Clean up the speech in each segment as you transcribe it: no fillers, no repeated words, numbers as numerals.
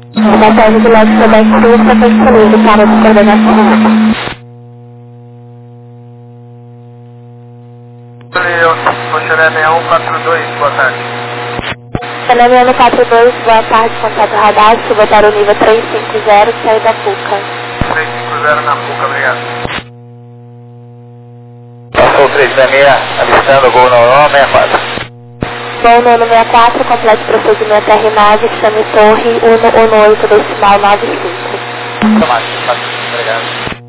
Batalha de Leste Quebec Sul está disponível para coordenação. Chanel 6142, boa tarde. Chanel 6142, boa tarde, contato radar, chuva para o nível 350, saída da PUCA. 350 na PUCA, obrigado. Passou 366, avistando gol normal 64. Voo nono 64, complete procedimento R9, chame torre 118, decimal 95. Obrigado.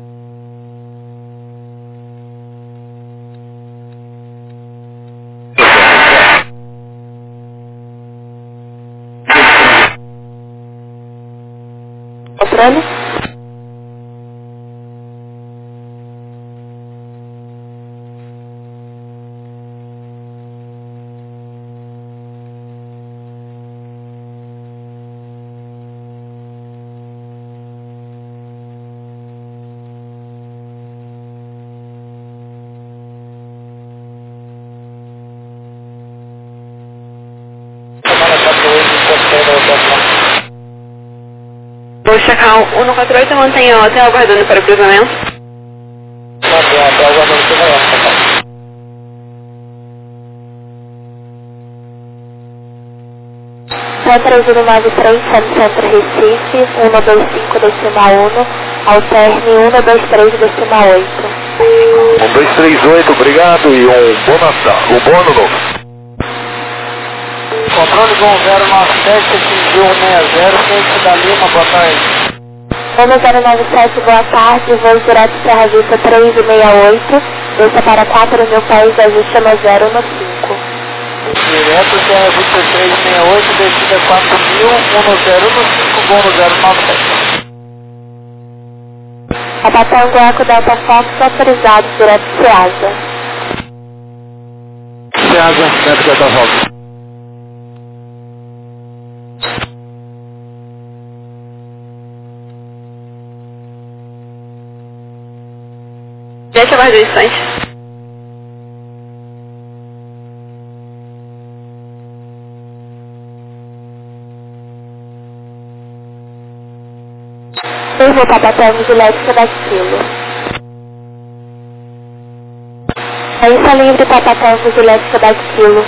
Controle? Vou checar 148 e mantenha o hotel aguardando para o cruzamento. Mantenha o hotel aguardando para o cruzamento. Centro 093, Centro Recife, 125 decimal 1, alterne 123 decimal 8. 1238, obrigado e bom Natal, bom ano novo. Controle do 1097, atingiu 160, Centro da Lima, boa tarde. 1097, boa tarde, voo direto Serra Vista 368, desça para 4.000 pés, ajuste no 0 no 5. Direto Serra Vista 368, descida 4.000, 10 no 5, voo no 097. Abatão Eco Delta Fox autorizado, direto Ceasa. Ceasa, Centro Delta Fox. Deixa mais um instante. Eu vou para a vigilância da Quilo. Saída livre para a vigilância da Quilo.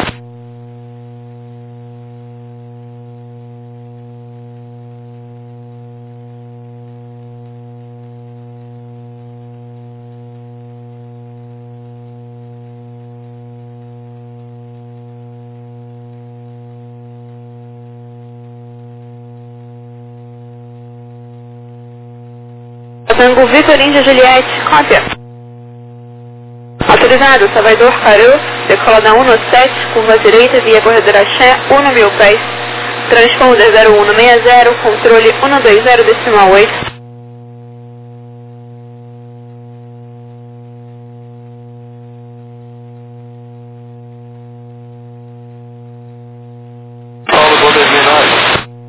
Tango Victor Índia Juliette, cópia. Autorizado, Salvador parou, decola da 197, curva direita, via corredor Axé, 1.000 pés. Transponder 0160, controle 120 decimal 8. Paulo, bom 2009.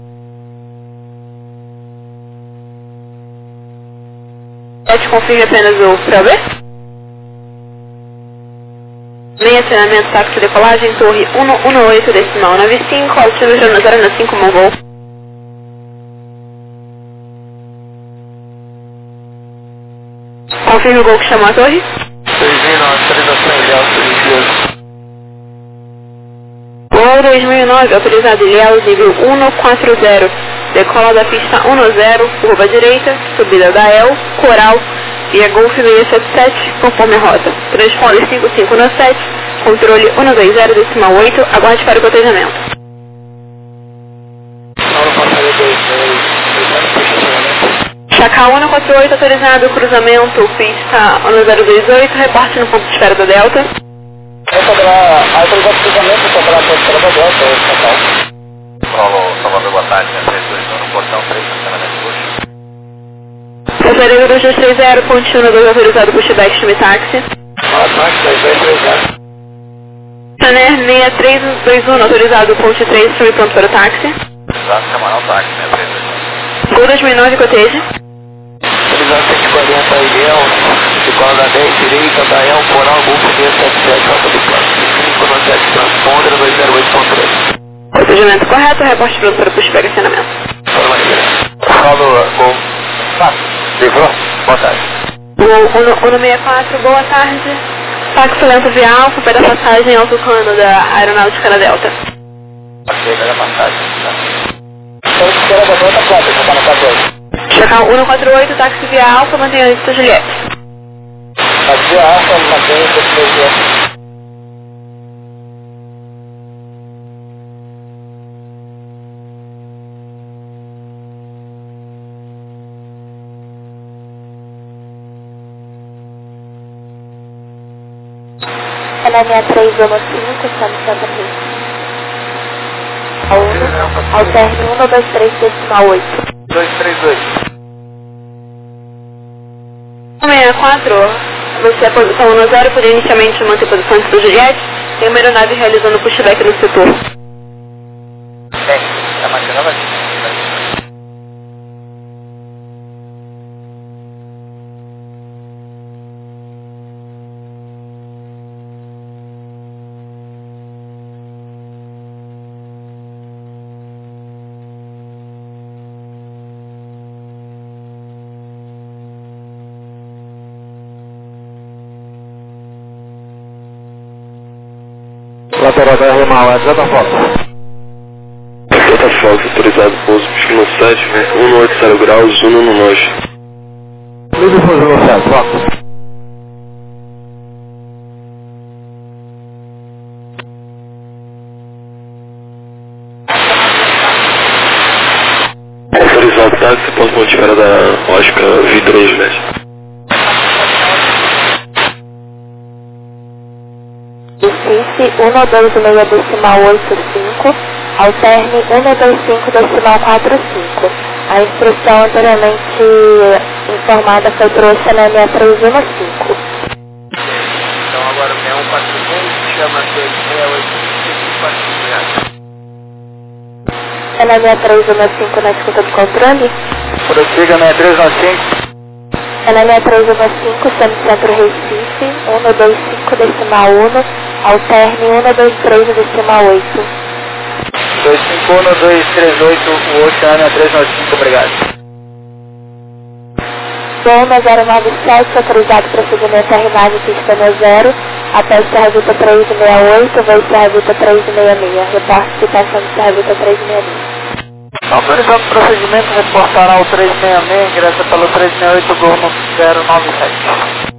Confirme apenas o ProB. Meia treinamento, táxi de decolagem, torre 118 decimal 95, altivo Jornal 095 Mongol. Confirme o gol que chamou a torre. 2009, autorização ideal, serviço. Gol 2009, autorizado Ilhéus, nível 140. Decola da pista 10, curva direita, subida da El, Coral, via Golf 677, conforme a rota. Transponder 5517, controle 120 decimal 8, aguarde para o cotejamento. Chacal 148, autorizado, cruzamento, pista 1028, reporte no ponto de espera da Delta. A autorizado de cruzamento, só para a ponto de espera da Delta, Chacal. Paulo, Salvador, boa tarde, 321 no portão 3, estacionamento Bush. Passareiro 2230, ponte 12, autorizado pushback, chame táxi. Táxi 2230. Saner 6321, autorizado ponte 3, chame pronto para o táxi. Exato, camarão táxi, 6321. Gol 2009, coteja. Autorizado 140, Ilhéu, decola da 10, direita, da El, Coral, Golf 677, rota do plano. 5597, transponder 208 controle. Procedimento correto, reporte pronto para o pushback, acionamento. Livrou? Boa tarde. Gol 164, boa tarde. Táxi lento via Alfa para passagem ao Tucano da Aeronáutica da Delta. Ok, da passagem. Então, espera da outra plata, já está no 48. Checar 148, táxi via Alfa, mantenha a lista Juliette. Táxi via Alfa, mantenha a lista Juliette. Ela é 6315, São Santa Rita. Ao término 123 decimal 8. 232. 164, você é posição 10, por inicialmente manter posição antes do Juliette. Tem uma aeronave realizando pushback no setor. Bem, está mantinendo aqui. Lateral da Remal, é Delta Fox. Delta Fox, autorizado pouso, estima 7, 180 graus, 1 no norte. Livre por velocidade, Fox. Autorizado táxi, ponto pontificar da Oscar Vidro Juliette. Recife 126 decimal 85, ao término 125 decimal 45. A instrução anteriormente informada foi trouxa na 6315. Então agora o 6142 chama 268 Ela é 6315 na escuta do controle. Prossiga 6315. Ela é 6315, Centro Recife 125 decimal 1, ao término 123 decimal 8. 251-238, o Oceano 395, obrigado. Voo na 097, autorizado procedimento R9, pista no 0, até Serra Vita 368, voo Serra Vita 366, reporte citação de Serra Vita 366. Autorizando o procedimento, reportará o 366, ingressa pelo 368, gol no 097.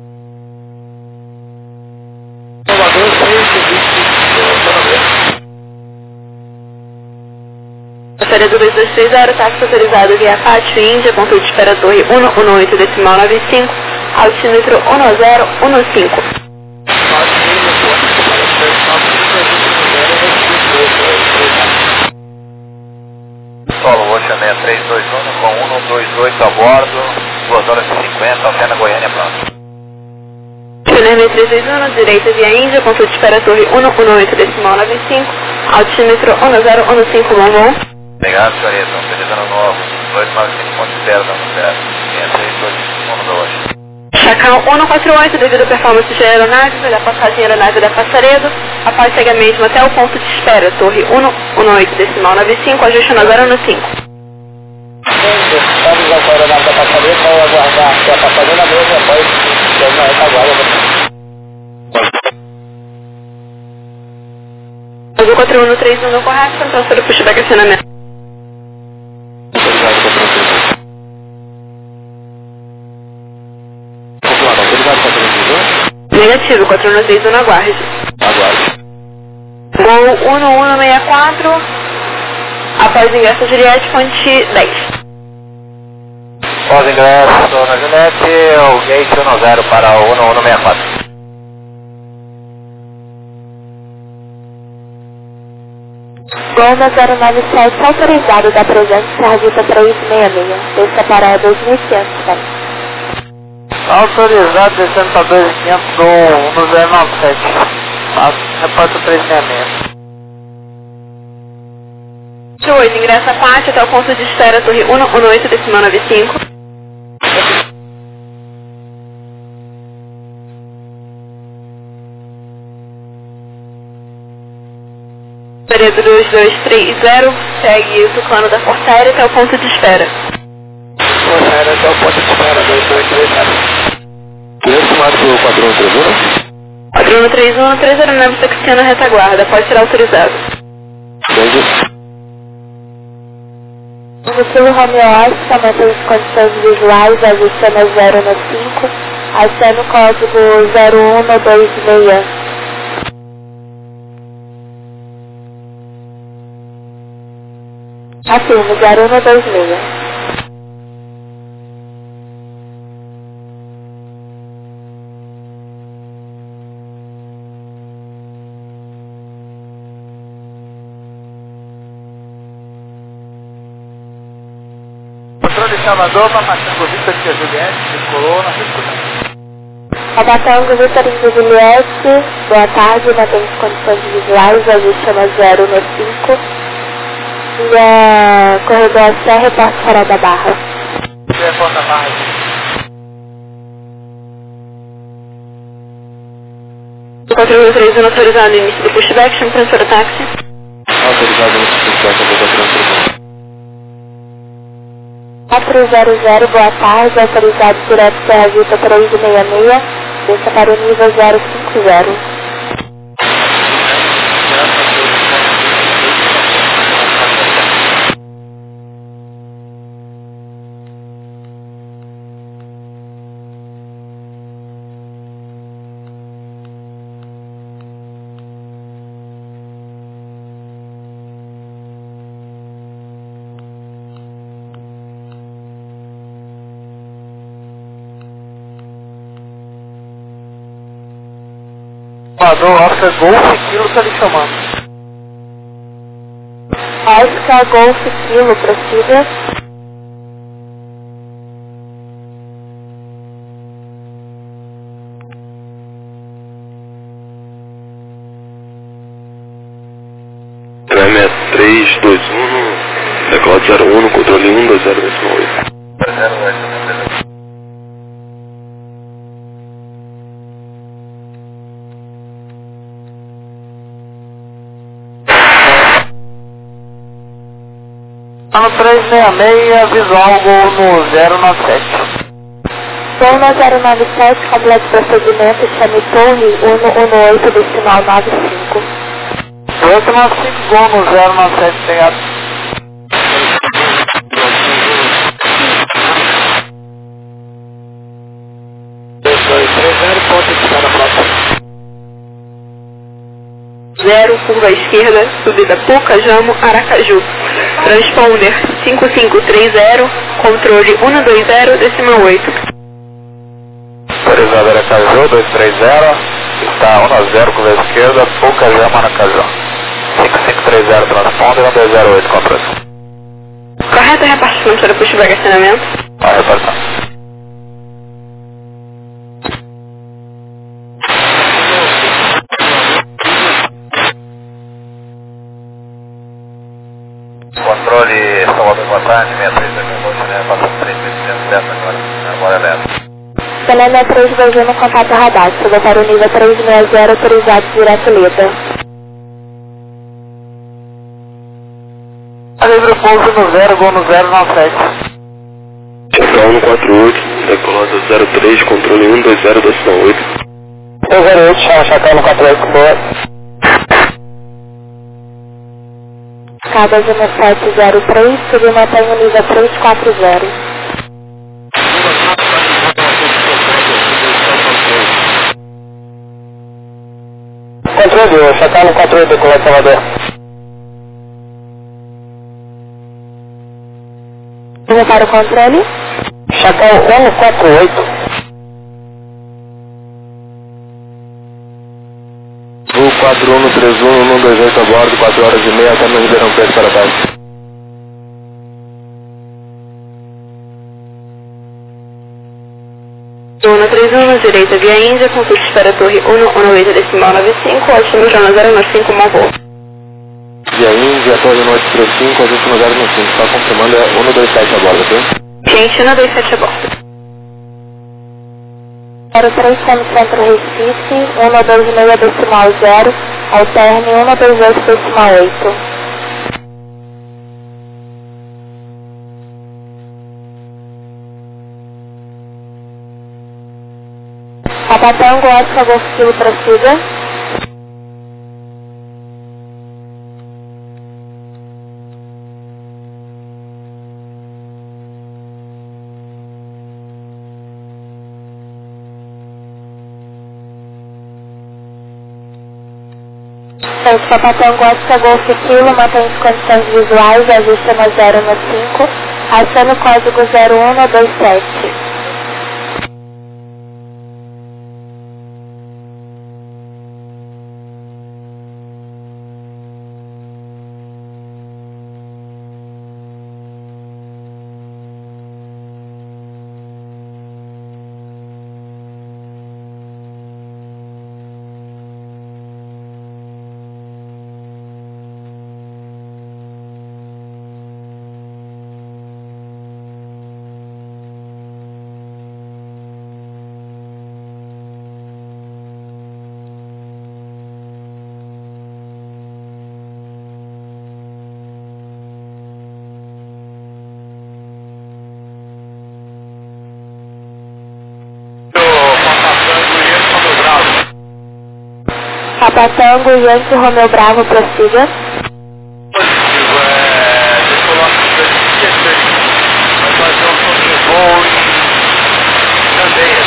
Passaria do 2230, táxi autorizado via Pátio Índia, ponto de espera torre 118 decimal 95, altímetro 1015. Solo Ocean 6321 com 128 a bordo, 2 horas e 50, Altena Goiânia, pronto. Channel 321, direita via Índia, ponto de espera torre 118 decimal 95, altímetro 1015, bom. Obrigado, senhorita. Utilizando o novo 295.0 da Nubera. 632 da hoje. Chacal 148, devido à performance de aeronave, da passagem aeronave da Passaredo, após chegar mesmo até o ponto de espera, torre 118 decimal 95, ajuste na 015. Estamos agora na aeronave da Passaredo, vai aguardar que a passagem mesmo após chegar na retaguarda. Azul 4131 correto, transfer o pushback acionamento. Negativo, 4131 aguarde. Aguarde. Gol 1164, após ingresso Juliette, fonte 10. Pós ingresso na Juliette, o gate 10 para o 1164. Gol na 097, autorizado da presença Serra Vita 366, desça para 2500, tá? Autorizado descendo para 2500 do 097. Repórter 366. 8, ingressa a Pátio até o ponto de espera, torre 118 decimal 95. Período 2230, segue o Tucano da Força Aérea até o ponto de espera. Força espera até o ponto de espera, 2230. Conheço mais pro 4131? 4131, 309 Saxena na retaguarda, pode ser autorizado. Entendi. Domicílio home office, aumenta as condições visuais, ajustando 0 no 5, acendo o código 0126. Afirmo, 0126. Controle Salvador, Matango Vitor de Juliette, circulou na circulação. Matango Vitor de Juliette, boa tarde, mantém as condições visuais, ajustando 0 no 5. Via corredor Serra, Porto Farol da Barra. Telefone da Barra aqui. 4131 autorizado, início do pushback, chama transfer táxi. Autorizado no pushback, eu vou transferir. 400, boa tarde, autorizado direto Serra Vita 366, desça para o nível 050. Salvador, Oscar Golf, Kilo tá lhe chamando. Oscar Golf Kilo, prossiga. Tremé 321, decola 01, controle 120.8. 08. Ano 366, visual gol no 097. Gol no 097, completo procedimento, chame Torre 118, decimal 95. 895, gol no 097, pegado. Ponto de espera próximo. 0, curva à esquerda, subida Pucajamo, Aracaju. Transponder 5530, controle 120, decimal 8. Autorizado Aracaju, 230, está 1-0, curva à esquerda, Pucajamo, Aracaju. 5530, transponder, 128, controle. Correto, repartimento para pushback acionamento. Vai repartir. Controle Salvador, boa tarde, 6321, né? Passando 3.810 agora é lento. Selena 321 no contato radar, suba para o nível 360, autorizado direto Leda. Livre pouso no 0, gol no 097. Chacal 148, decolada 03, controle 120, decimal 8. 08, Chacal no 48, boa. Escada 1703, subindo até o nível 340. Controle, Chacal no 48, decolado Salvador. Vamos para o controle. Chacal 148. Voo 4131, 128 a bordo, 4 horas e meia até no Ribeirão Preto para baixo. Zona 31, direita via Índia, consulta espera Torre 118, decimal 95, ótimo, Jona 095, mau voo. Via Índia, Torre Norte 35, a gente no 095, só confirmando é 127 a bordo, ok? Gente, 127 a bordo. 03 Centro Recife, 126 decimal 0, alterne 128 decimal 8. Papatango, Oscar, Golf Kilo, prossiga. Papatango, Oscar, Golf Kilo, mantém as condições visuais, ajusta no 0 no 5, aciona o código 0127. Papatango, Yankee, Romeu Bravo, prossiga. Positivo, decolando de 16. Vai fazer um sobrevoo em Candeias.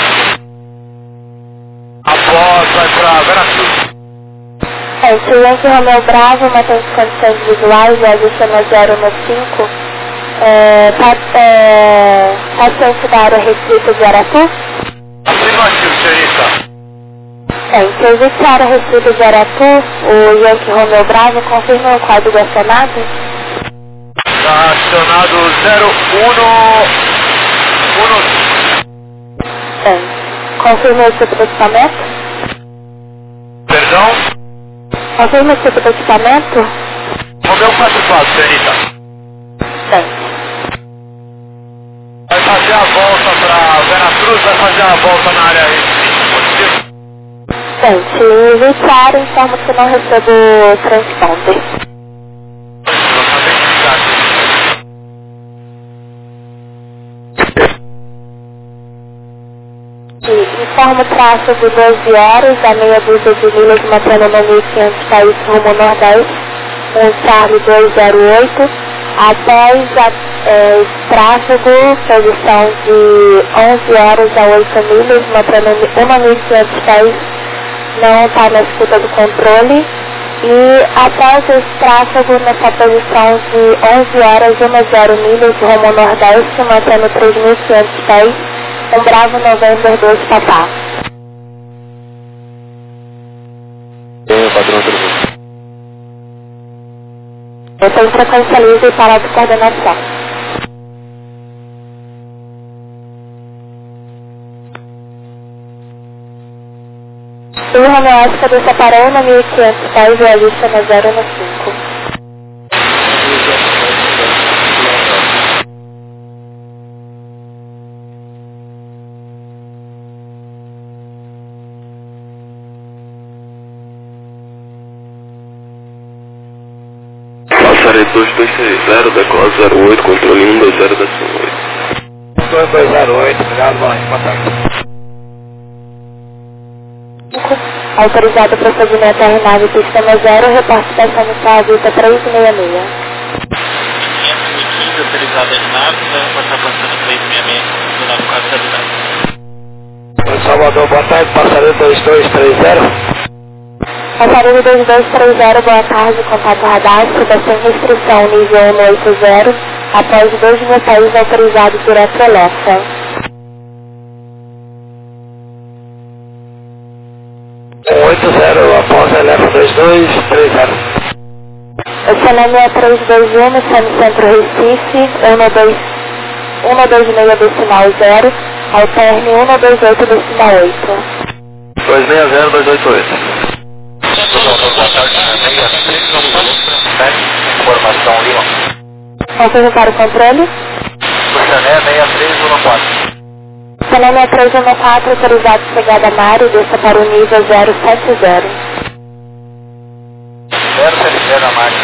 Após, vai pra Veracruz. Yankee, Romeu Bravo, mantém as condições visuais, ajusta no 0 no 5. Paciente da área restrita de Aratu. Afirmativo, senhorita. Serviço área restrita de Aratu, o Yankee Romeu Bravo, confirma o código acionado? Está acionado 0115. Confirma o tipo de equipamento? Perdão? Confirma o tipo de equipamento? Romeu 44, senhorita. Vai fazer a volta para Veracruz, vai fazer a volta na área restrita, positivo? Serviço área informa que não recebo transponder. Informa o tráfego 12 horas, a meia dúzia de milhas mantendo no 1500 país rumo nordeste, Charlie 208, após tráfego, posição de 11 horas a 8 milhas, mantendo 1.500 país, não está na escuta do controle, e após esse tráfego nessa posição de 11 horas, 10 milhas rumo nordeste, mantendo 3.500 pés, Bravo November 2 Papá. Padrão tudo. Eu tenho frequência livre para de coordenação. O Romeu Oscar separou no 1500 pés e a lista no 0 no 5. Passarei 2260, decola 08, controle 120 da 8. 2208, obrigado, bom, contato. Autorizado o procedimento R9 Sistema 0, reporte da Sanitária Vita 366. 515, autorizado R9, vai passar passando 366, do lado 409. Salvador, boa tarde, passarinho 2230. Passarinho 2230, boa tarde, contato radar, sem restrição, nível 180, após 2.000 países autorizados direto Elefa. Após Elefa 2230. O seu nome é 321, está no Centro Recife, 126 decimal 0, alterne 128 decimal 8. 260-288. Boa tarde, 63, informação Lima. Confirma para o controle. Jané 6314. Seu nome é 314, autorizado chegada Mário, desça para o nível 070. 070 na margem.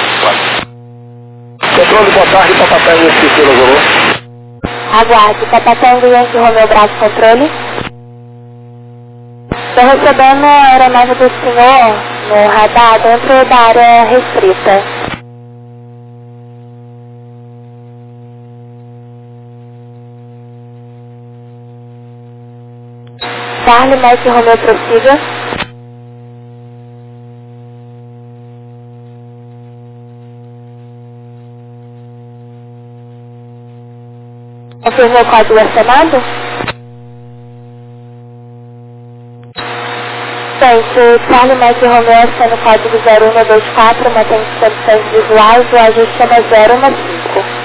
Controle, boa tarde, Papatango e Esquecila, Zulu. Aguarde, Papatango e Yankee Romeu Bravo, controle. Estou recebendo a aeronave do senhor no radar dentro da área restrita. Charlie Mike Romeo, prossiga. Confirmou o código acionado? Gente, Charlie Mike Romeo aciona o código 0124, mantém condições visuais, o ajuste chama 015.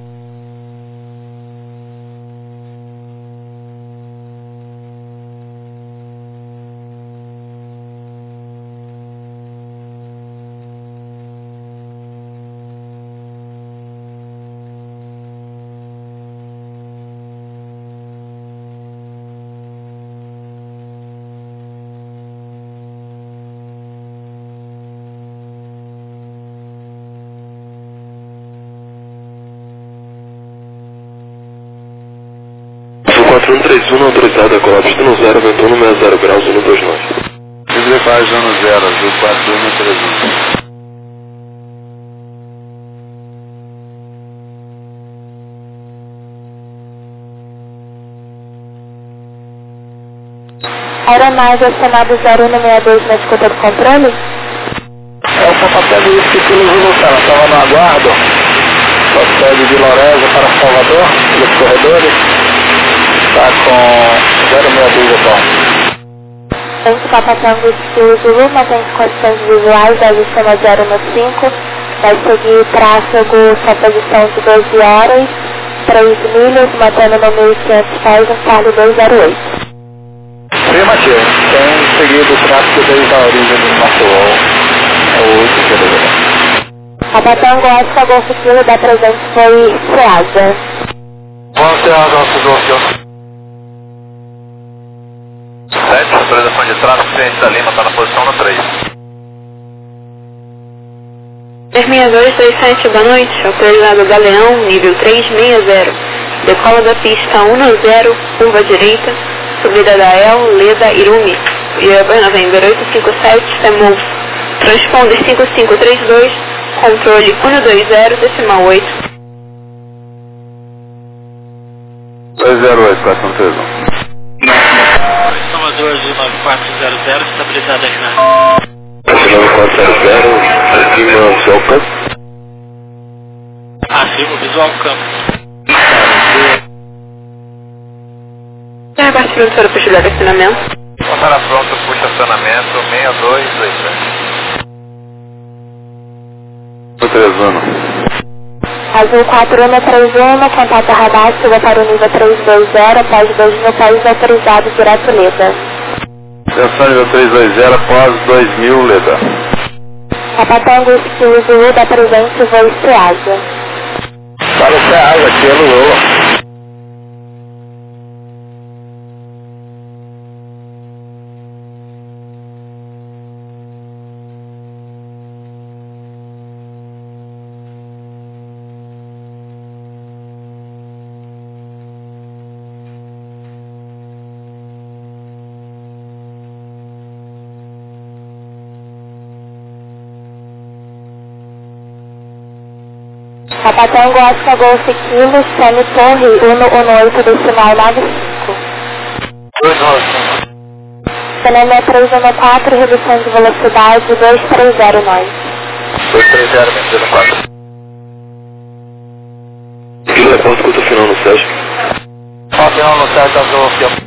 O 4131 autorizado a colapso no 0, ventou no 60 graus, 129. Degrefagem no 0, azul 4131. Aeronave acionado 0162 na escuta do controle? É só papel de isso que eles voltaram. Estava no aguardo. Papel de Vila Aurélia para Salvador, nos corredores. Está com 062 então. Gente, Papatango Estilo Zulu, mantém condições visuais, ajuste chama 015. Vai seguir tráfego sua posição de 12 horas, 3 milhas, mantendo no 1500 pés, um Charlie 208. Afirmativo. Tem seguido o tráfego desde a origem do nosso voo. É o 8 km. Papatango Oscar Golf Kilo da presente foi Ceasa. Vamos ter a nossa doação. 7, autorização de tráfego, cliente da Lima, está na posição no 3. 36227, boa noite, autorizado Galeão, nível 360, decola da pista 10, curva direita, subida da El, Leda, Irumi, Iaba November 857, Semov, transponder 5532, controle 120, decimal 8. 208, 431. Salvador Azul 9400, estabilizada já. 9400, acima visual campo. Acima visual campo. Já abaixo de para possibilidade de acionamento. Contará pronto, puxa acionamento 6227. Azul 4131, contato radar, suba para o nível 320, após 2000 país autorizado, direto Leda. Atenção nível 320, após 2000, Leda. Papatango Estilo Zulu da presente voo Ceasa. Para o Ceasa, aqui é no Lula. Papatango Oscar Golf Kilo, Semi Torre 118 decimal 95. 295. Cinema 314, redução de velocidade 230 nós. 230, 204. Aqui reporta escuta final no Sérgio. Final no Sérgio, azul aqui.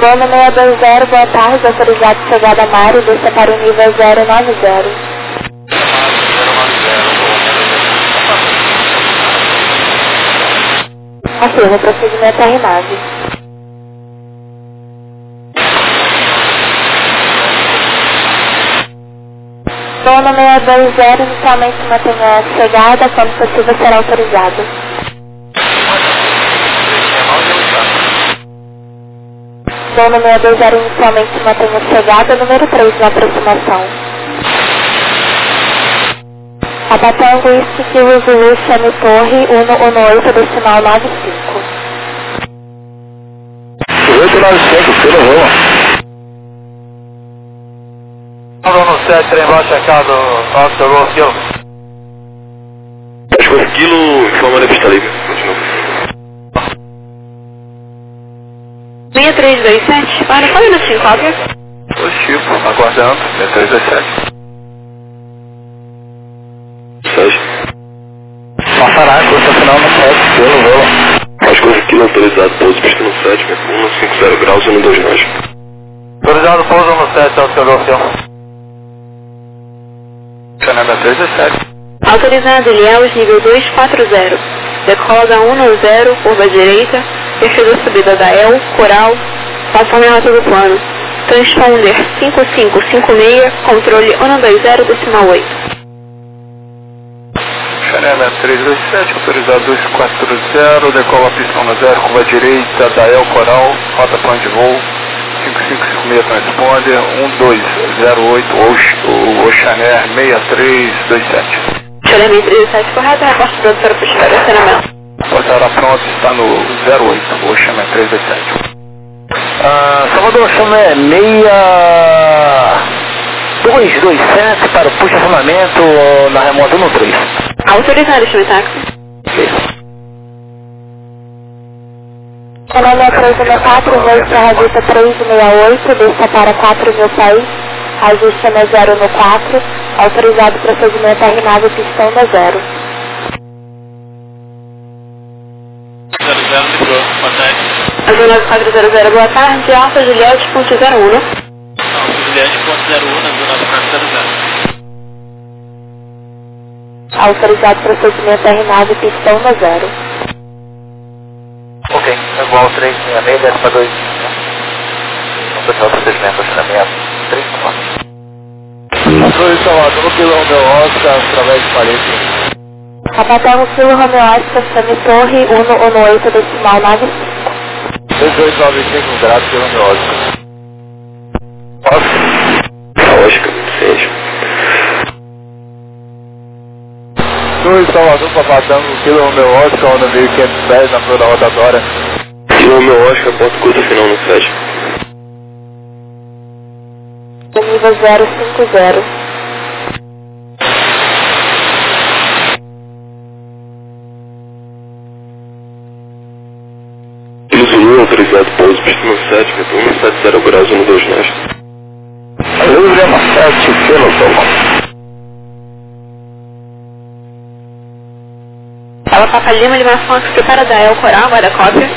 Zona 620, boa tarde, autorizado chegada a Mário, desça para o nível 090. Afirma, o procedimento R9. Zona 620, inicialmente mantenha a chegada, quando possível será autorizado. Zona 620, inicialmente mantenha a chegada, número 3 na aproximação. Abatango Whisky Kilo Zulu, chame Torre, 118, decimal 95. 895, pelo rua. 117, trem baixo, checado, alto, pegou o quilo. Acho que o quilo, informando a pista livre. Continua. 6327, para, qual minutinho, cópia? Positivo, aguardando, 6327. Passará, curso final no 7, pelo rua. Acho que o quilo autorizado, pouso pista no 7, 150 graus, 129. Autorizado, pouso no 7, alto, pegou o quilo. Canada 317. Autorizado Ilhéus, nível 240. Decola da 190, curva direita, perfil da subida da El, Coral, conforme a rota do plano. Transponder 5556, controle 120, decimal 8. Canada 327, autorizado 240, decola pista 10, curva direita da El, Coral, rota plano de voo. 5556 transponder, 1208, Oxaner 6327. Oxaner 6327, correto, reporte produtora para estiver estacionamento. Portará pronto, está no 08, Oxaner 327. Salvador, Oxaner 6227 para o estacionamento na remota 13. Autorizado, chame táxi. Canal 364, voo Serra Vista 368, desça para 4000 pés, ajuste no 0 no 4, autorizado procedimento R9, pistão no 0. 00 ligou, boa tarde. Azul 9400, boa tarde, Alfa Juliette, ponto 01. Alfa Juliette, ponto 01, Azul 9400. Autorizado procedimento R9, pistão no 0. Ok, igual 366, desce para 2. Não precisa procedimento, acionamento 3 Sou Salvador, quilômetro Oscar, através de paleta. Abatango Kilo Romeo Oscar, chame Torre, 118, decimal 95. 2895 graus, quilômetro Oscar. Oscar, 6. Sou Salvador, Papatango, quilômetro Oscar, onda 1510, na flor da rotatória. Quilômetro Oscar, ponto curta final no 7. Nível 050. Zulu, autorizado, pouso pista no 7, 170 graus, 129. Lima 7, pelo Tom. Ela Papa Lima, Lima Fox, prepara da El, Coral, guarda cópia.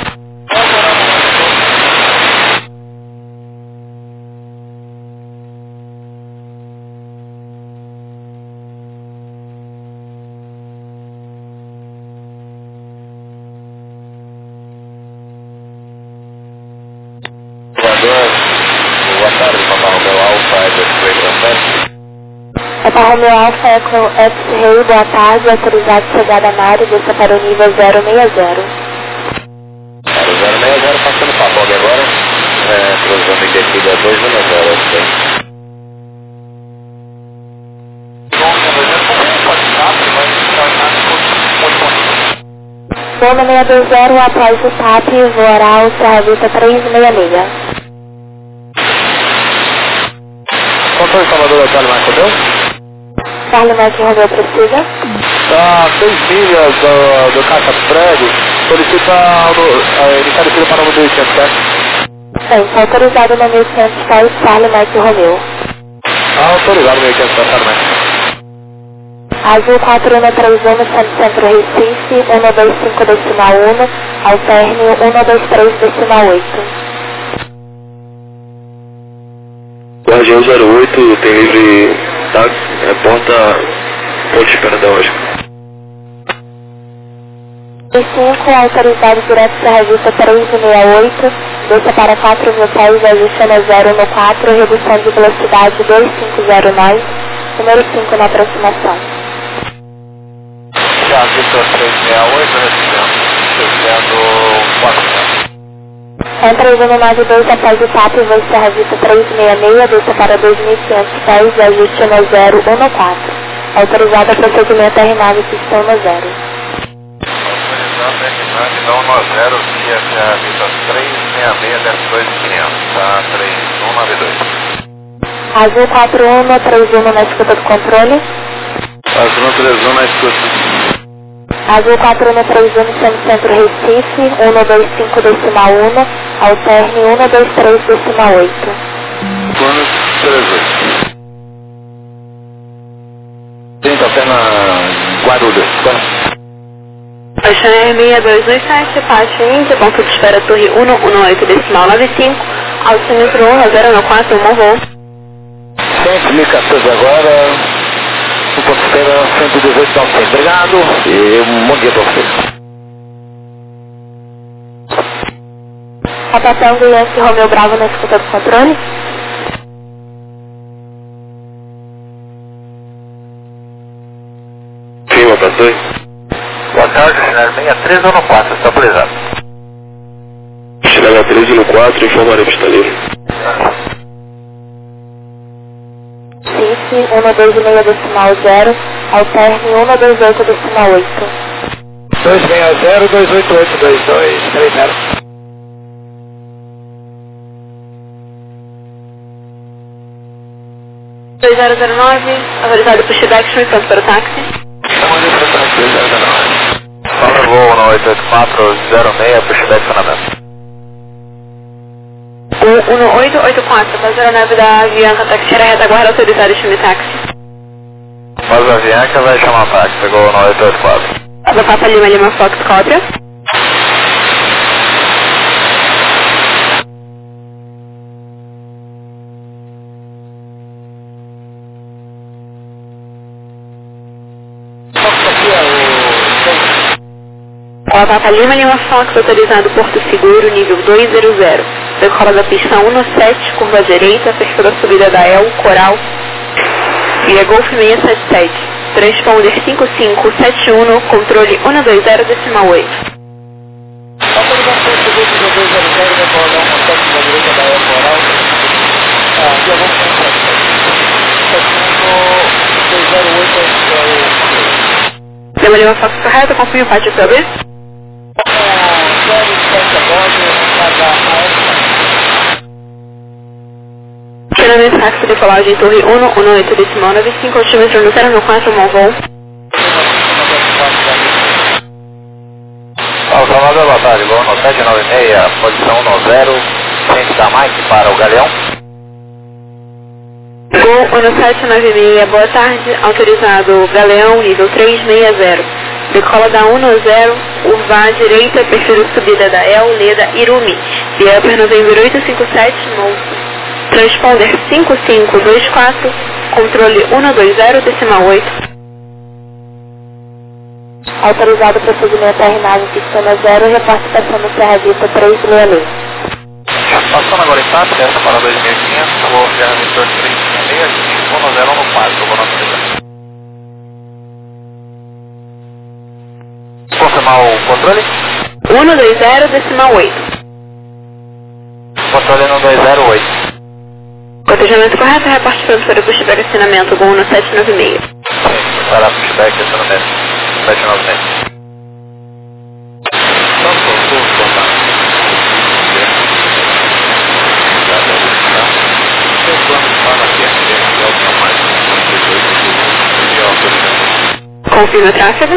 Boa tarde, Papa Romeo Alfa, X-Ray Papa Romeo Alfa, Eco X-Ray, boa tarde, autorizado chegada a Mário, desça para o nível 060. 060, passando para a Bog agora, cruzando em descida 210, ok. Zona 620, após o TAP, voará o Serra Vista 366. Controle Salvador, Charlie Michael Deu? Charlie Mike Romeo precisa? 6 milhas do Caixa Prego, ele solicita para o número 800, certo? Sim, está autorizado no 1100 pés, Charlie Mike Romeo. Autorizado no 800, Charlie Michael. Azul 4131, Centro Recife, 125 decimal 1, ao término 123 decimal 8. Guardião 08, tem livre, tá? Ponte de espera da Oscar. 5, autorizado direto para a revista 368, desça para 4.000 pés, ajuste no 0 no 4, redução de velocidade 2509, número 5 na aproximação. Já, Victor 368, recebendo 400. Entra no 92 após o TAP, voz para a revista 366, desça para 2.500 pés, ajuste no 0 1 no 4. Autorizado a procedimento R9, pistão no 0. Então, no 0 via a Vita 366, 12500, tá? 3192. Azul 41, 31 na escuta do controle. Azul 31 na escuta. Azul 41, 31, centro Recife, 125 decimal 1, alterne 123 decimal 8. 138. Tenta alterna Guarulhos, tá? Baixando R6227, Pátio Índia, ponto de espera Torre 118 decimal 95, altímetro 1094, Morro. 100.014 agora, o ponto de espera 118.900, obrigado e um bom dia para você. Rotação do Yankee Romeo Bravo na escuta do controle. Sim, rotações. Boa tarde, Chinelo 63 ou no 4, estabilizado. Chinelo 13 no 4, informarei para estaleiro. CIF 126 decimal 0, alterne 128 decimal 8. 260 288 2230. 2009, autorizado pushback, e pronto para o táxi. Fala voo no 88406, pushback funcionamento. 1884, faz a aeronave da Avianca, taxiera retaguarda, autorizado time táxi. Mas a Avianca vai chamar táxi, pegou no 884. Da Papa Lima Lima Fox cópia. A Papa Lima Lima Fox, autorizado Porto Seguro, nível 200. Decola da pista 17, curva direita, perfil da subida da El, Coral, via Golf 677. Transponder 5571, controle 120 decimal 8. Autorização de Golf 200, decola da 17 da direita da El, Coral, via Golf 677. Lima Lima Fox correto, confirme o pátio sobre. Finalmente, táxi de decolagem Torre 118 decimal 95, altímetro no 094, Monvol. Salvador, boa tarde, voo no 796, posição no 0, ciente da Mike para o Galeão. Gol 1796, boa tarde, autorizado Galeão, nível 360. Decola da 110, curva à direita, perfil subida da El, Leda, Irumi, via Upper November 857, Monte. Transponder 5524, controle 120 decimal 8. Autorizado procedimento R9, pista 0, reporte passando Serra Vista 366. Passando agora em TAP, desce para 2500, voo Serra Vista 366, 110 no 4, vou na frente. Confirmar o controle? 120 decimal 8. Controle no 208. Cotejamento correto, reporte pronto para o pushback assinamento, Gol 1796. Para pushback assinamento, 796. Confirma o tráfego.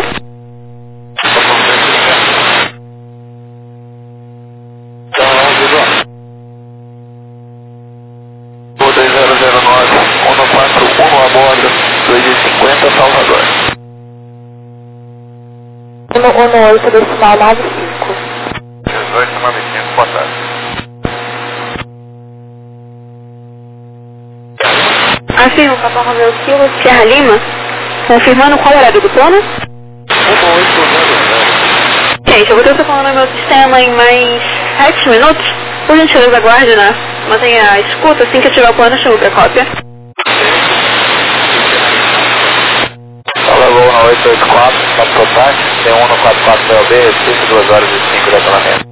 O 2009, 141 a bordo, 250 Salvador. 118 decimal 95. 1895, boa tarde. Afirma, Papa Romeu Kilo, Sierra Lima, confirmando qual horário do plano? Gente, eu vou ter o seu plano no meu sistema em mais 7 minutos. Por gentileza, aguarde, né? Mantenha a escuta, assim que eu tiver o plano, chamo pra cópia. Fala, voo na 884, capital táxi, T1 no 44 PLB, Recife, 2 horas e 5 de acalamento.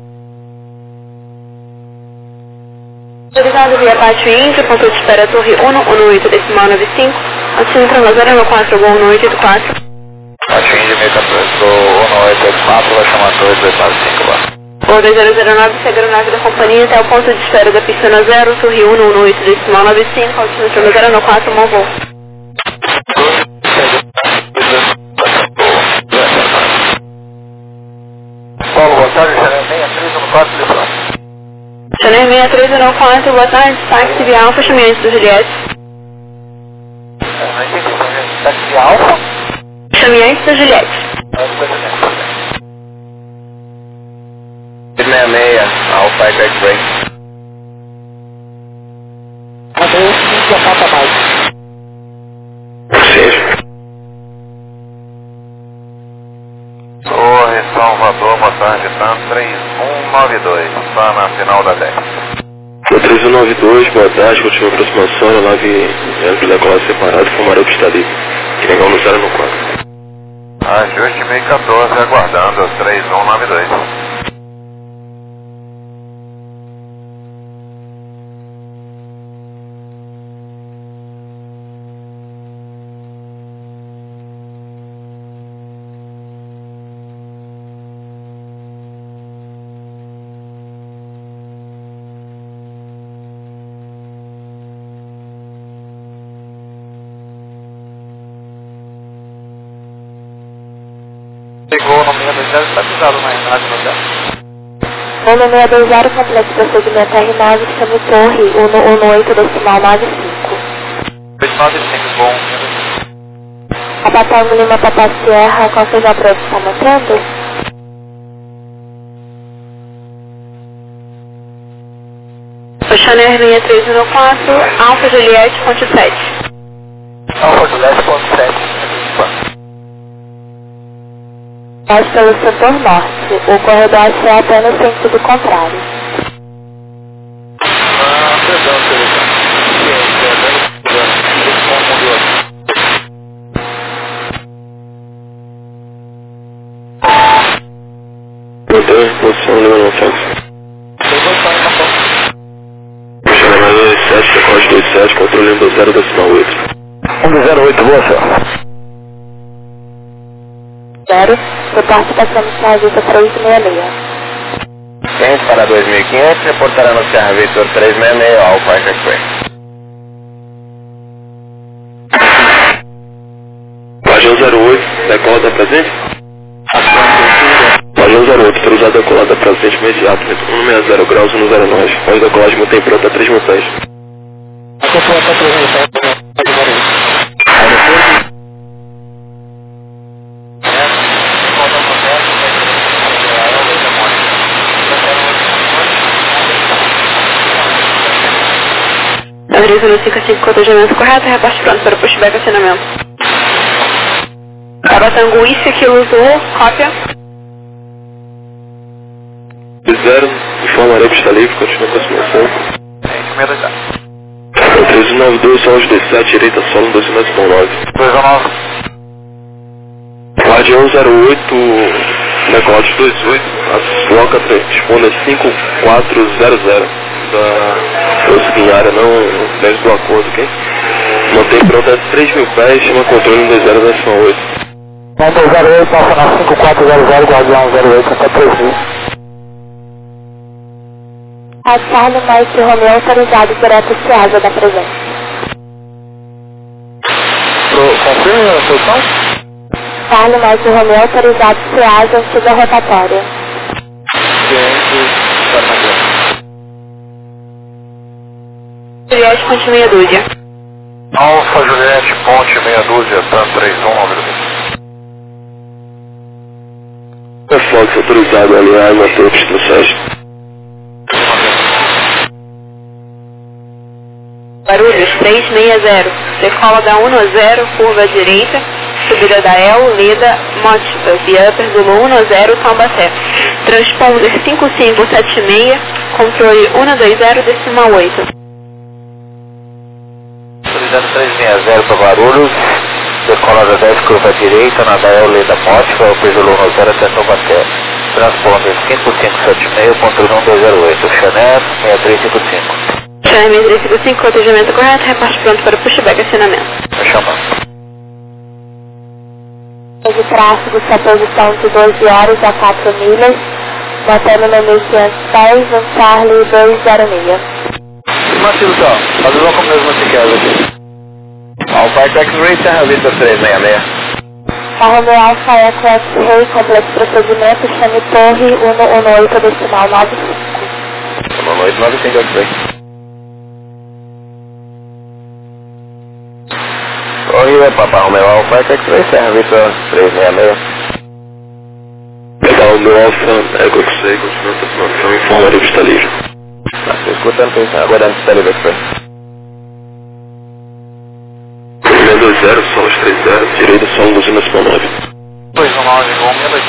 Autorizado via Pátio Índio, ponto de espera Torre 118, decimal 95, antímetro na 094, voo 1884. Pátio Índio, 1014, voo na 884, vai chamar 2295 lá. Voo 2009, seguir a nave da companhia até o ponto de espera da pista 0, Torre 118, decimal 95, antímetro na 094, bom voo. Paulo, boa tarde, Chanel 6314, Lisboa. Chanel 6314, boa tarde, táxi via Alfa, Chamiantes do Juliette. Não entendi, táxi de Alfa? Chamiantes do Juliette. 66, Alfa X-Ray. Cadê o que falta mais? Torre Salvador, boa tarde, TAM 3192, está na final da 10. 3192, boa tarde, continua a aproximação, a nave dentro da cola separada, Fumaroto está livre. Legal no 0 no 4. Ajuste 1014, aguardando 3192. Chegou no 620, está avisado na Renate no hotel. Voo 620, complexo procedimento R9, chame Torre 118, decimal 95. 295, bom. A Batalha Lima Papa Sierra, qual seja a prova que está mantendo? O Chanel 6314, Alfa Juliette, ponte 7. Alfa Juliette, ponto 7. Nós pelo setor norte, o corredor é apenas sentido contrário. Perdão, Felipe. Então, posição Lima no Fox. Chanel 27, decote 27, controle 120, decimal 8. 108, boa, senhor. 0, reporte passando na agência 366. Cliente para 2500, reportará no Sierra Victor 366, Alfa X-Ray. Página 08, decola da presente? Página 08, autorizado a decolar da presente imediato, 160 graus, 109. Pode decolagem mantém pronta a 3 mil pés. Autoriza no 55 cotejamento correto, reporte pronto para o pushback acionamento. Tabatango Whisky, Kilo Zulu, cópia. 0, informarei que está livre, continua a aproximação. 1392, solo de 17, direita solo, 12,9. 219. Guardia 108, decolagem 28, a loca responde 5400. Da seguinte área não dentro do acordo, ok? Mantém pronta 3 mil pés, chama controle 120,8. 108, passa na 5400, Guardião 08, até 3000. A Charlie mais que Romeu autorizado direto Ciasa da presença. Confirme a posição? Charlie mais que Romeu autorizado Ciasa antiga rotatória. Cliente, para na Juliette, ponte meia dúzia. Alfa Juliette, ponte meia dúzia, TAM 3192. É Fox autorizado aliar, mantém o pista 7. Barulhos, 360, decola da 10, curva direita, subida da El, Leda, Mótica, via Upper do 10, Taubaté. Transponder 5576, controle 120,8. 360 para Guarulhos, decola da 10, curva direita, na da El, Leda, Mótica, Upper do 10 até Taubaté. Transponder 5576, controle 1208, Chanel 6355. Chanel 6355, cotejamento correto, repasse pronto para pushback, acionamento. Chamando. De tráfego, sua posição de 12 horas a 4 milhas, batendo no 1500 pés, no Charlie 206. Matilda, faz o local mesmo se quer aqui. Alpha X-Ray, Serra Vista 366. Romeo Alpha Eco X-Ray, complexo procedimento, chame Torre 118 decimal 95. 11895 X-Ray. Torre, Papa Romeo Alpha X-Ray, Serra Vista 366. Papa Romeo Alpha Eco X-Ray, continua a aproximação, informar o estaleiro. Estou escutando, aguardando o estaleiro X-Ray. 620, solos 30, direita, solo 219. 219, 162.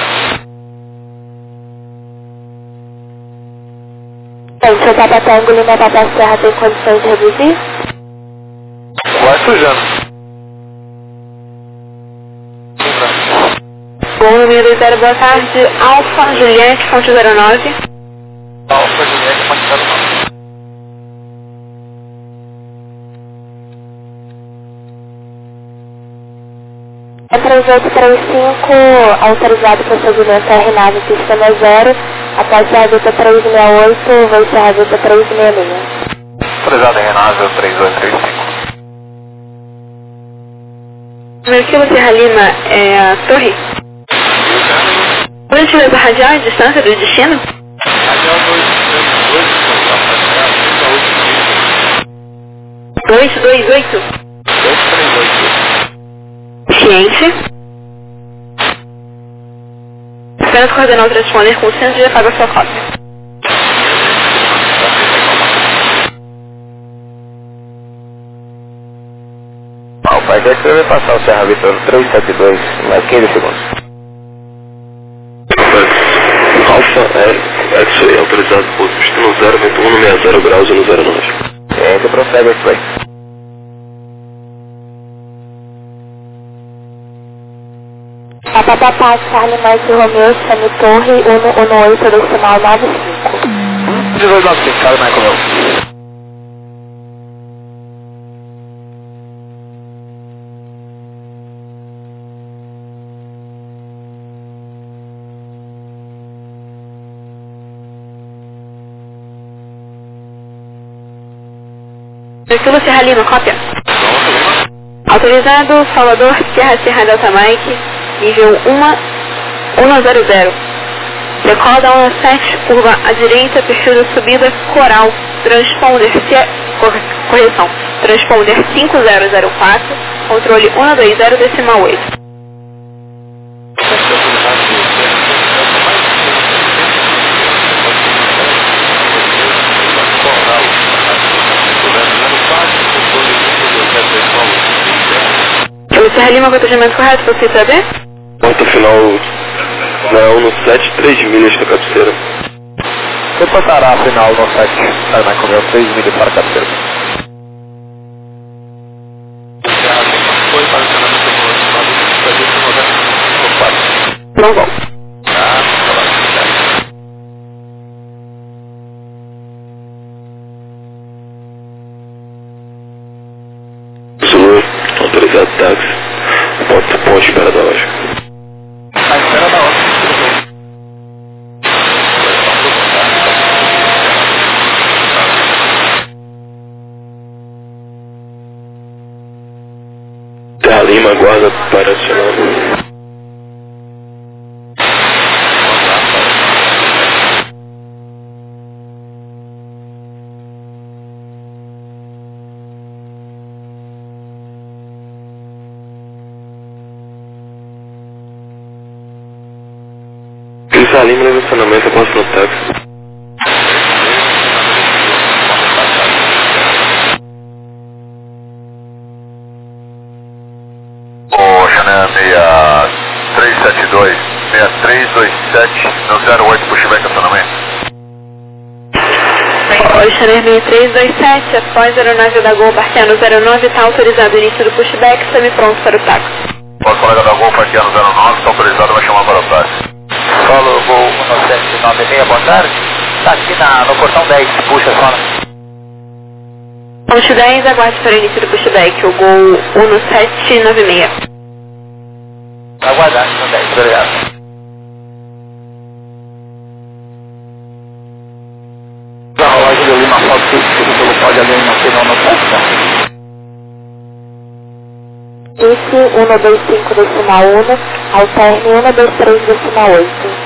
Seu Papa Tango, Lima Papa Serra, tem condições de reduzir? Vai sujando. Bom, 620, boa tarde. Alfa Juliette, fonte 09. Alfa Juliette, fonte 09. É 3835, autorizado procedimento R9, sistema 0, após Serra Vista 368, vai Serra Vista 366. Autorizado R9, 3835. Meu Kilo Serra Lima é a torre. Por gentileza radial e distância do destino? Radial 228. 238. Ciência. Apenas coordenar o transponder com o centro e apaga sua cópia. O pai deve vai passar o Serra Vitor 372, mais 15 segundos. Alfa X-Ray, autorizado por destino 0, vento 160 graus e no 09. Gente, prossegue aqui, vai. Papa Papa, Charlie Mike Romeo, chame Torre 118, decimal 95. 295, Charlie Mike Romeo. Estilo Serra Lima, cópia. Autorizado, Salvador, Serra Delta Mike, nível 110. Decola da 17, curva à direita, perfil de subida, coral, transponder, correção, transponder 5004, controle 120, decimal 8. Serra Lima, cotejamento correto, você saber? Ponto final, não, no 7, 3 milhas da cabeceira. Você passará a final no 7, Charlie Mike Romeo, 3 milhas para a cabeceira. Foi para o canal Não vou. Zulu, autorizado táxi, ponte espera da loja. A espera da hora. Serra Lima, aguarda para acionar. Serra Lima, no estacionamento, eu passo no táxi. 0208, pushback acionamento. Chanel 6327, após a aeronave da Gol Barquiano 09, está autorizado o início do pushback, semi-pronto para o táxi. O colega da Gol Barquiano 09, está autorizado, vai chamar para o táxi. Solo Gol 1796, boa tarde. Está aqui no portão 10, puxa só. Ponte 10, aguarde para o início do pushback, o Gol 1796. Aguardar, no 10, obrigado. A rolagem de Lima Fox, pelo pode alguém não ter não taxa? Esse 125,1, alterne 123,8.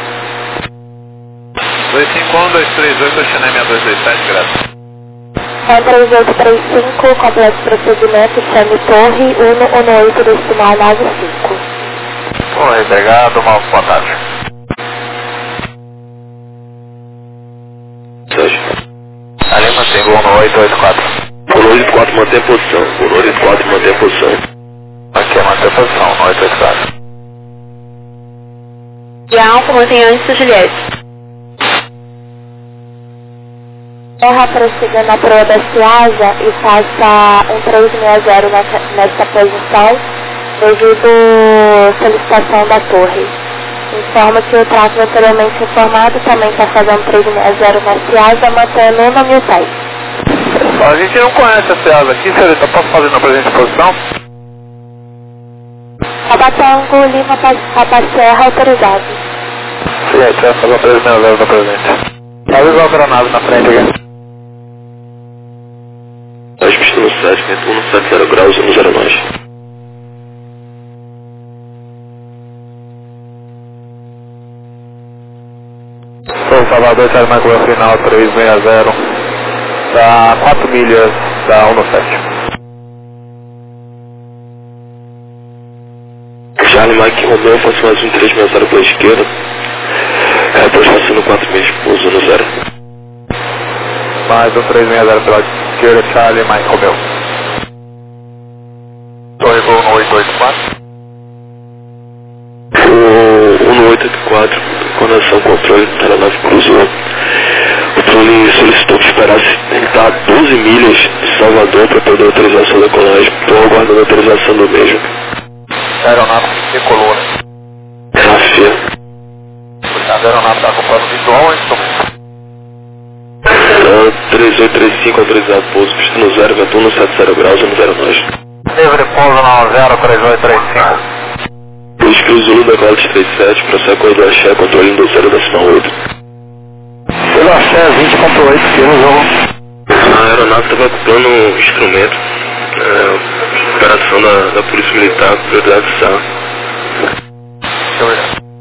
251-238, Chanel 6227, graças. 13835, completo procedimento, chame torre 118,95. Oi, obrigado, uma boa tarde. Ali mantém o 1884. 1884 mantém a posição. 1884 mantém a posição. Aqui é manter a posição, 1884. E a Alfa mantém antes do Juliette. Terra prosseguindo na proa da Ciasa e faça 1360 nesta posição devido à solicitação da torre. Informa que o tráfego anteriormente informado também está fazendo 360 na Ciasa, mantendo 1.000 pés. A gente não conhece a Ciasa aqui, senhor, tá fazendo a presente posição? Tabatango, Lima, Serra, autorizado. Sim, a gente vai fazer a 360 da presente. Avisa a granada na frente aqui. Nós pistando 7, 170 graus, 10 nós. Sou Salvador, Charlie Michael final 360, dá 4 milhas, dá 17. Charlie Mike Romeu, faço mais um 360 pela esquerda. Depois passando 4 milhas, pouso no 0. Mais um 360 pela esquerda, Charlie Mike Romeu. Torre Gol no 884. O 1884, conexão controle, aeronave cruzou. O Trulli solicitou que esperasse, ele está a 12 milhas de Salvador para poder autorização da colagem. Estou aguardando a autorização do mesmo. Aeronave decolou, né? Rafia. A aeronave está acompanhando visual ou instrumento? 3835 autorizado pouso, pista no 0, vento 170 graus, 10 nós. Livre pouso no 03835. Luiz Cruz Zulu da Cloud 37, processo com o Axé, controle do 0,8. Pelo Axé 20.8 km. A aeronave estava ocupando um instrumento, operação da Polícia Militar, prioridade SA. Deixa eu ver.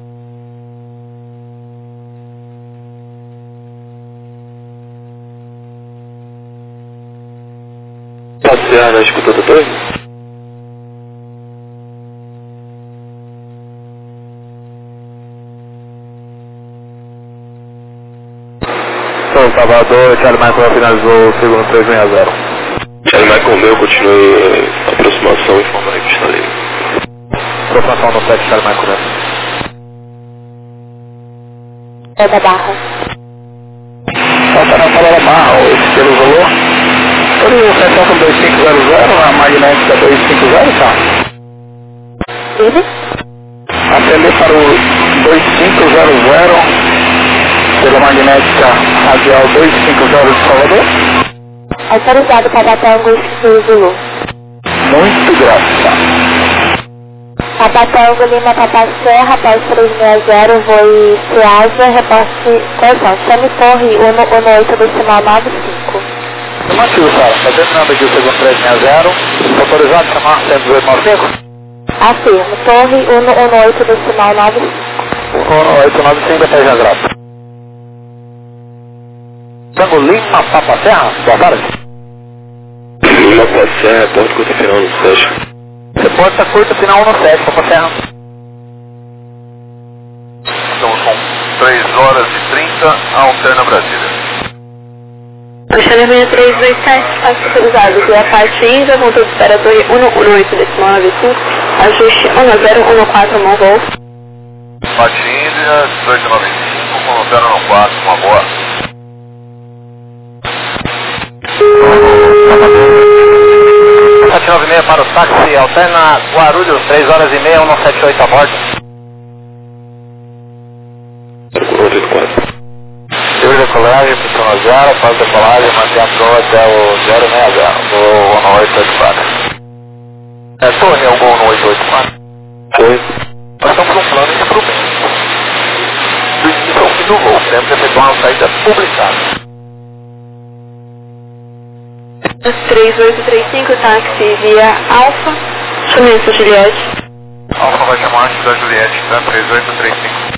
Pode ser na escuta do torre? Sou Salvador, Charlie Michael finalizou o segundo 360. Charlie Michael meu, continue a aproximação, informando que está livre. Aproximação no 7, Charlie Michael meu. É da Barra. Falta na palavra barra, esse pelo valor. Todo o seção com 2500, a magnética 250, tá? Ele? Atender para o 2500, pela magnética radial 250 de Salvador. Autorizado para Tabatango e Zulu. Muito grato, tá? Tabatango, Lima, Papa Serra, após 360, voe Ciasa, reporte, correção, chame torre 118 decimal 95. Afirmativo, cara. Está terminando aqui o segundo 360. Autorizado a chamar 11895? Afirmo, torre 118 decimal 95. 1895 até já grato. Tango Lima, Papa Serra, boa tarde. Lima, Papa Serra, porta curta final no 7. Reporta curta final no 7, Papa Serra. Estamos com 3h30, alterna Brasília. Chanel 6327, passo autorizado via parte ISA, conta de espera torre 118 decimal 95, ajuste 1014 Mongol. Parte Índia, 1895 com 796 para o táxi, alterna Guarulhos, 3 horas e meia, 178 a bordo. Seguro de decolagem, pistão 0, após decolagem, mantém a proa até o 060, voo no 884. Torre, é o voo no 884. Foi. Nós estamos num plano de improvimento. Do início ao fim do voo, temos que efetuar uma saída publicada. 3835, táxi via Alfa, Sumiço Juliette. Alfa vai chamar antes da Juliette, tá? 3835.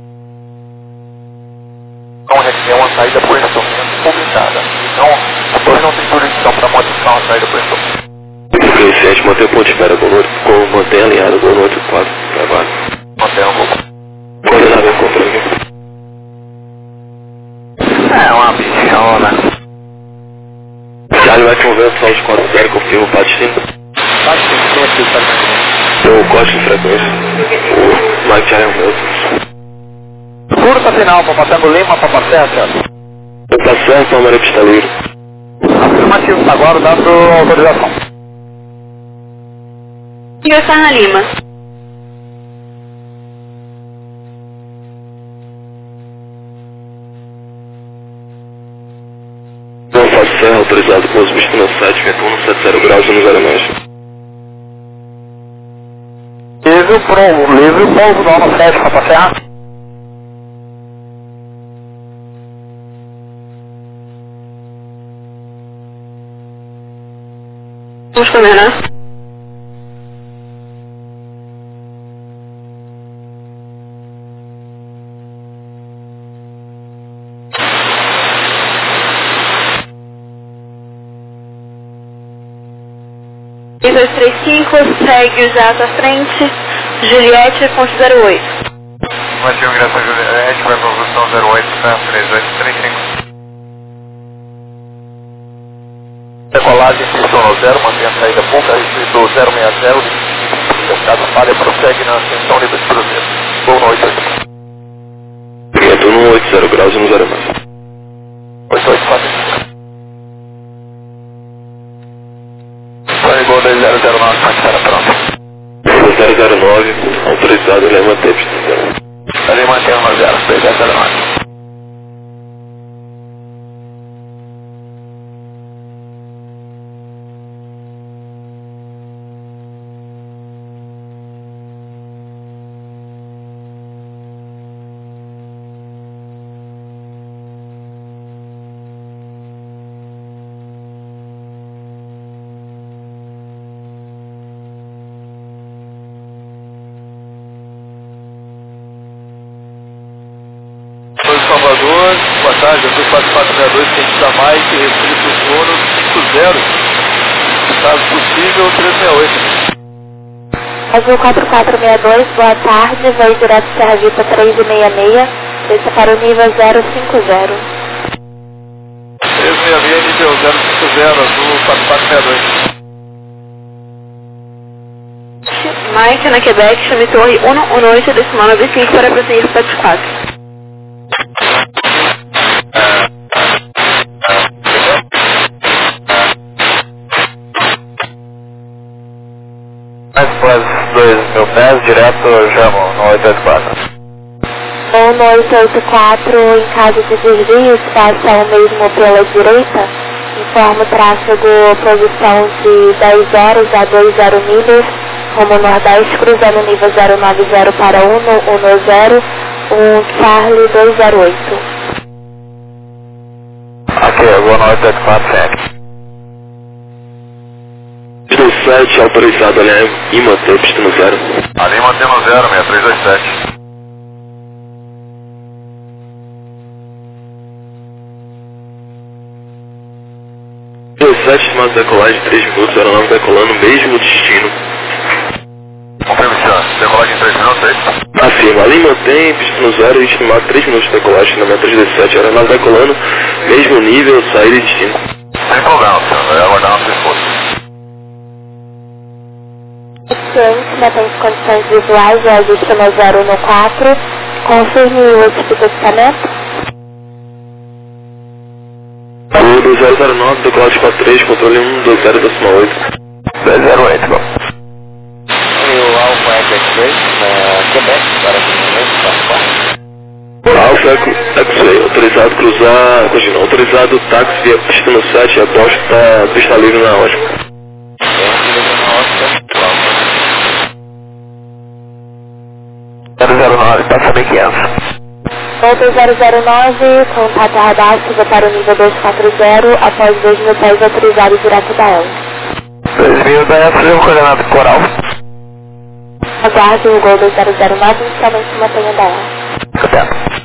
Então requer uma saída por instrumento publicada. Então, a torre não tem jurisdição para modificar uma saída por instrumento. 37, mantém o ponto de espera, mantém alinhado, gol no 84, trabalho. Mantém um pouco. Coordenado em controle. É uma bichona. Charlie vai conversar só os 40, confirma o destino. O corte de frequência. O Mike Charlie é o meu. Curta final, Papatango Lima, Papacetra. Papacetra, Maria Pistaleiro. Afirmativo, tá agora dando autorização. E o Sarna Lima. Não faço serra autorizado com os vistos no site, vento 170 graus e 0 mais. Livre o povo lá no 7, Papacetra. Vamos combinar? E 235, segue o jato à frente, Juliette, ponto 08. Mantém o ingresso Juliette, vai para a posição 08, tá? 3835. Decolagem, pistão 0, mantém a saída pouca, restrito 060, caso falha, prossegue na ascensão livre de cruzeiro. Voo no 88. Vento no 80 graus e 0 mais. 884. Gol 2009, para pronto. 009, autorizado, Lema Tepes. Ali mantém 10, 2009. Salvador, boa tarde, eu sou 4462, sentido a Mike, restrito Sono 50, caso possível 368. Azul 4462, boa tarde, voo direto Serra Vita 366, desça para o nível 050. 366, nível 050, Azul 4462. Mike, na Quebec, chame Torre 118, decimal 95 para prosseguir 74. Após 2.000 pés, direto Jamo, no 884. Ou no 884, em caso de desvios, faça o mesmo pela direita, informa o tráfego posição de 10 horas a 20 milhas, rumo nordeste, cruzando nível 090 para 110, Charlie 208. Ok, eu vou no 884, segue. No site, autorizado, Lima Tepes no 0. Ali mantendo 0, 6327. No site, estimado decolagem 3 minutos, aeronave decolando, mesmo destino. Confirme, senhor. Decolagem em 3 minutos, é isso? Afirma, ali mantém, pista no 0 e estimado 3 minutos de decolagem na 317, aeronave decolando, mesmo nível, saída e destino. Sem problema, senhor. Vai aguardar nossa esposa. Ciente, mantém as condições visuais, ajusta no 0 no 4, confirme o tipo de equipamento. O do 009, decolagem 43, controle 120,8. 208, bom. E o Alpha Echo X-Ray, Quebec, para o Alpha X-Ray, autorizado cruzar, continua, autorizado táxi via pista no 7, a Bosch está pista livre na ótima. Passa bem 500. Volta 009, contato radar, suba para o nível 240, após 2.000 pés autorizados direto da EL. 2000 da EL, coordenado coral. Aguarde o Gol 2009, inicialmente mantenha da EL. Correto.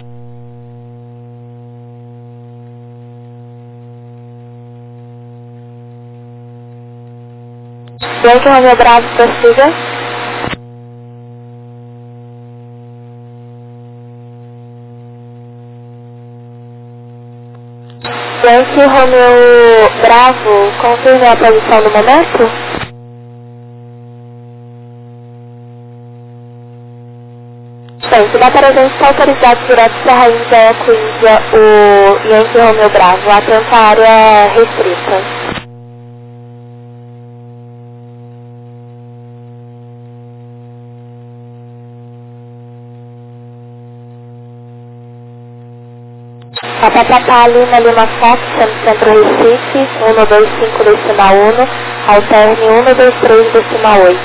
Yankee Romeo Bravo, prossiga. Yankee Romeo Bravo, confirme a posição no momento. Bem, se dá para a gente estar autorizado direto para a Índia, Eco Índia, o Yankee Romeo Bravo, atento à área restrita. Papapá, Lima, Lima Fox, Centro Recife, 125 decimal 1, alterne 123 decimal 8.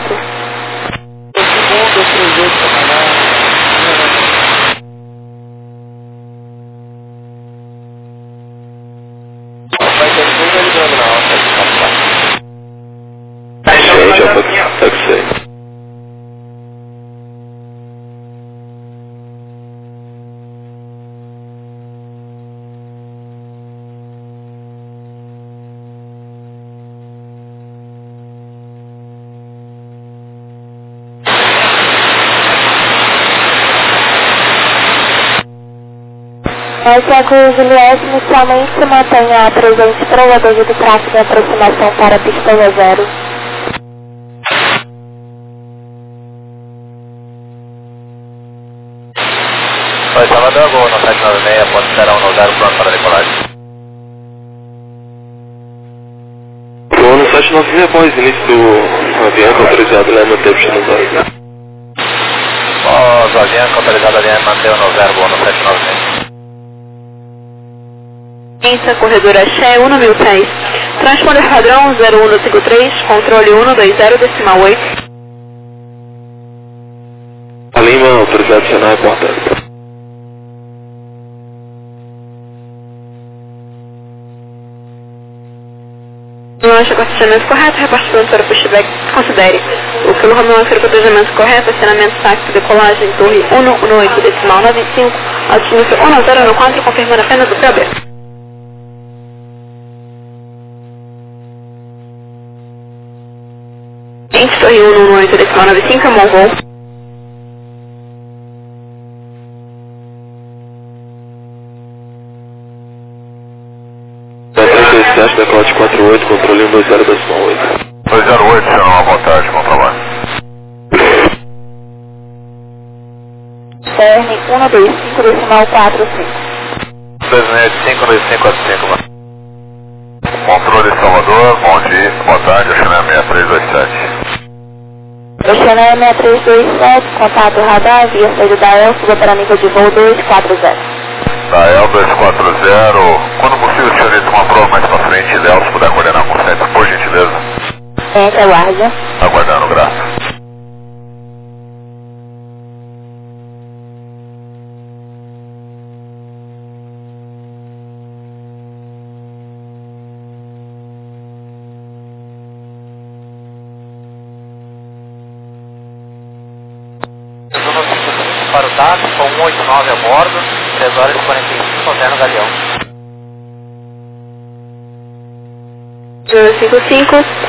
Essa com o Juliette inicialmente se mantenha presente provador do tráfego em aproximação para a pista 0. Oi, Salvador, Gol 9796, pode esperar 10, pronto para decolagem. Gol 9796, após início do avião autorizado, né, manter pista no 0. Ó, o avião autorizado ali, manter no 0, Gol 9796. Corredor Axé, 1.000 pés. Transponder padrão 0153, controle 120 decimal 8. A Lima, autorizado adicionar, reportado. Não acha o acionamento correto, repartição para o pushback, considere o quilo Romeo o protegimento correto, acionamento táxi, decolagem, torre 118 decimal 95, altitude 1014, confirmando apenas o PB. Torre 118 decimal 95, Mongol. Da 37, decote 48, controle 120 decimal 8. 208, senhor, uma boa tarde, bom trabalho. CRN 125 decimal 45. 265, 2545, mano. Controle Salvador, bom dia, boa tarde, Oxané 6327. Oxané 6327, contato radar, via saída da EL, suba para nível de voo 240. Da EL 240, quando possível, senhorita, uma prova mais pra frente, Léo, se puder coordenar com o centro, por gentileza. Aguarde. Aguardando, graças. Para o táxi, com 189 a bordo, 3 horas e 45, alterno Galeão. 255,